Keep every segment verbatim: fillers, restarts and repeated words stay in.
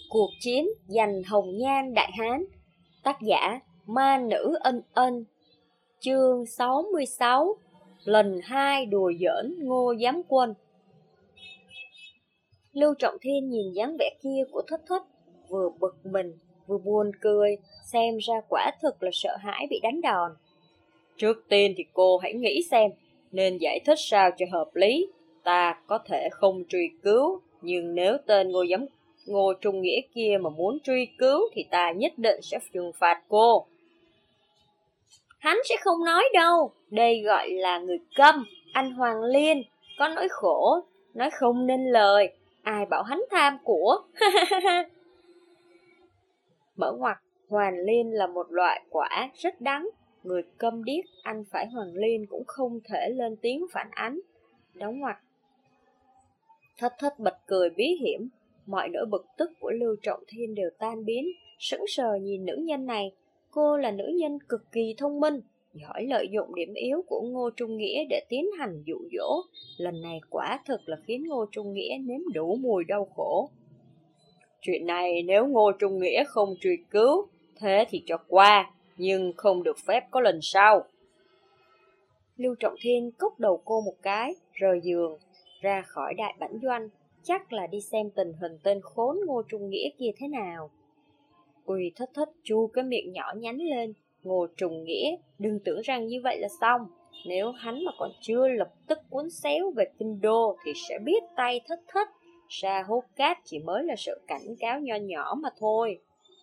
Cuộc chiến giành hồng nhan đại hán. Tác giả Ma Nữ Ân Ân. Chương sáu mươi sáu. Lần hai đùa giỡn Ngô Giám Quân. Lưu Trọng Thiên nhìn dáng vẻ kia của Thất Thất, vừa bực mình vừa buồn cười, xem ra quả thực là sợ hãi bị đánh đòn. Trước tiên thì cô hãy nghĩ xem nên giải thích sao cho hợp lý. Ta có thể không truy cứu, nhưng nếu tên Ngô Giám Ngô Trung Nghĩa kia mà muốn truy cứu thì ta nhất định sẽ trừng phạt cô. Hắn sẽ không nói đâu, đây gọi là người câm. Anh Hoàng Liên có nỗi khổ, nói không nên lời, ai bảo hắn tham của. Mở ngoặc, Hoàng Liên là một loại quả rất đắng. Người câm điếc, anh phải Hoàng Liên cũng không thể lên tiếng phản ánh. Đóng ngoặc. Thất Thất bật cười bí hiểm. Mọi nỗi bực tức của Lưu Trọng Thiên đều tan biến, sững sờ nhìn nữ nhân này. Cô là nữ nhân cực kỳ thông minh, giỏi lợi dụng điểm yếu của Ngô Trung Nghĩa để tiến hành dụ dỗ. Lần này quả thực là khiến Ngô Trung Nghĩa nếm đủ mùi đau khổ. Chuyện này nếu Ngô Trung Nghĩa không truy cứu, thế thì cho qua, nhưng không được phép có lần sau. Lưu Trọng Thiên cốc đầu cô một cái, rời giường, ra khỏi đại bản doanh. Chắc là đi xem tình hình tên khốn Ngô Trung Nghĩa kia thế nào. Uy Thất Thất chu cái miệng nhỏ nhắn lên. Ngô Trung Nghĩa, đừng tưởng rằng như vậy là xong. Nếu hắn mà còn chưa lập tức cuốn xéo về kinh đô thì sẽ biết tay Thất Thất. Sa hốt cát chỉ mới là sự cảnh cáo nho nhỏ mà thôi.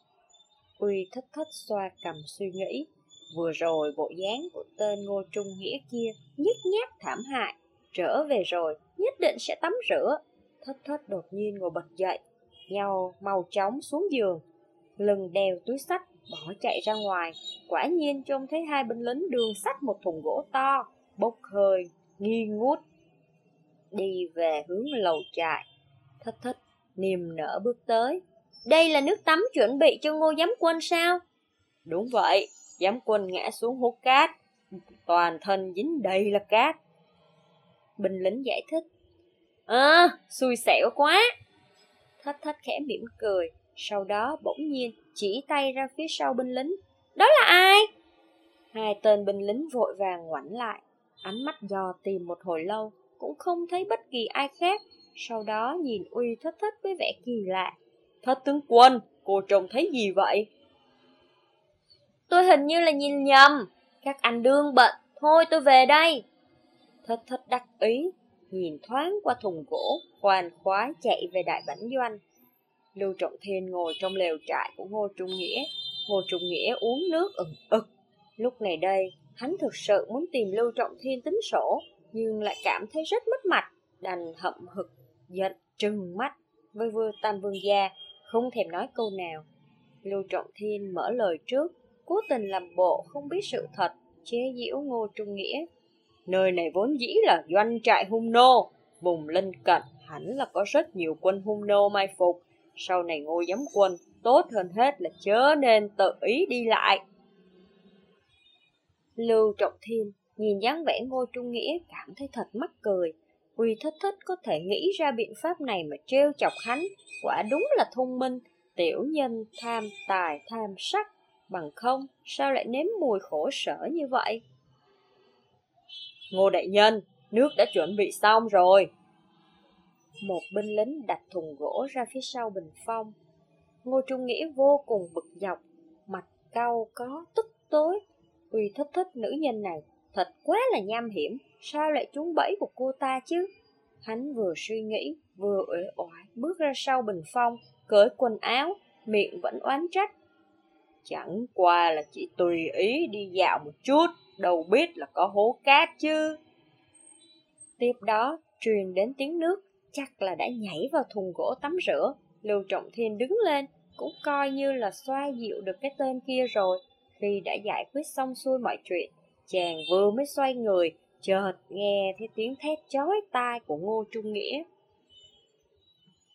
Uy Thất Thất xoa cằm suy nghĩ. Vừa rồi bộ dáng của tên Ngô Trung Nghĩa kia nhếch nhác thảm hại. Trở về rồi nhất định sẽ tắm rửa. Thất Thất đột nhiên ngồi bật dậy, nhau mau chóng xuống giường, lưng đeo túi xách, bỏ chạy ra ngoài. Quả nhiên trông thấy hai binh lính đường xách một thùng gỗ to, bốc hơi, nghi ngút, đi về hướng lầu trại. Thất Thất niềm nở bước tới. Đây là nước tắm chuẩn bị cho Ngô Giám Quân sao? Đúng vậy, Giám Quân ngã xuống hố cát, toàn thân dính đầy là cát. Binh lính giải thích. À, xui xẻo quá. Thất Thất khẽ mỉm cười, sau đó bỗng nhiên chỉ tay ra phía sau binh lính. Đó là ai? Hai tên binh lính vội vàng ngoảnh lại, ánh mắt dò tìm một hồi lâu, cũng không thấy bất kỳ ai khác. Sau đó nhìn Uy Thất Thất với vẻ kỳ lạ. Thất tướng quân, cô trông thấy gì vậy? Tôi hình như là nhìn nhầm. Các anh đương bận, thôi tôi về đây. Thất Thất đắc ý, nhìn thoáng qua thùng gỗ, khoan khoái chạy về đại bản doanh. Lưu Trọng Thiên ngồi trong lều trại của Ngô Trung Nghĩa. Ngô Trung Nghĩa uống nước ừng ực. Lúc này đây, hắn thực sự muốn tìm Lưu Trọng Thiên tính sổ, nhưng lại cảm thấy rất mất mặt, đành hậm hực, giận, trừng mắt với Vương Tam Vương gia, không thèm nói câu nào. Lưu Trọng Thiên mở lời trước, cố tình làm bộ không biết sự thật, chế giễu Ngô Trung Nghĩa. Nơi này vốn dĩ là doanh trại hung nô, vùng lân cận hẳn là có rất nhiều quân hung nô mai phục. Sau này Ngô Giám Quân tốt hơn hết là chớ nên tự ý đi lại. Lưu Trọng Thiên nhìn dáng vẻ Ngô Trung Nghĩa cảm thấy thật mắc cười. Uy Thất Thất có thể nghĩ ra biện pháp này mà trêu chọc hắn, quả đúng là thông minh. Tiểu nhân tham tài tham sắc, bằng không sao lại nếm mùi khổ sở như vậy? Ngô đại nhân, nước đã chuẩn bị xong rồi. Một binh lính đặt thùng gỗ ra phía sau bình phong. Ngô Trung Nghĩa vô cùng bực dọc, mặt cau có tức tối. Uy Thất Thất nữ nhân này thật quá là nham hiểm, sao lại trúng bẫy của cô ta chứ? Hắn vừa suy nghĩ, vừa uể oải bước ra sau bình phong, cởi quần áo, miệng vẫn oán trách. Chẳng qua là chỉ tùy ý đi dạo một chút, đâu biết là có hố cát chứ. Tiếp đó truyền đến tiếng nước, chắc là đã nhảy vào thùng gỗ tắm rửa. Lưu Trọng Thiên đứng lên, cũng coi như là xoa dịu được cái tên kia rồi. Khi đã giải quyết xong xuôi mọi chuyện, chàng vừa mới xoay người, chợt nghe thấy tiếng thét chói tai của Ngô Trung Nghĩa.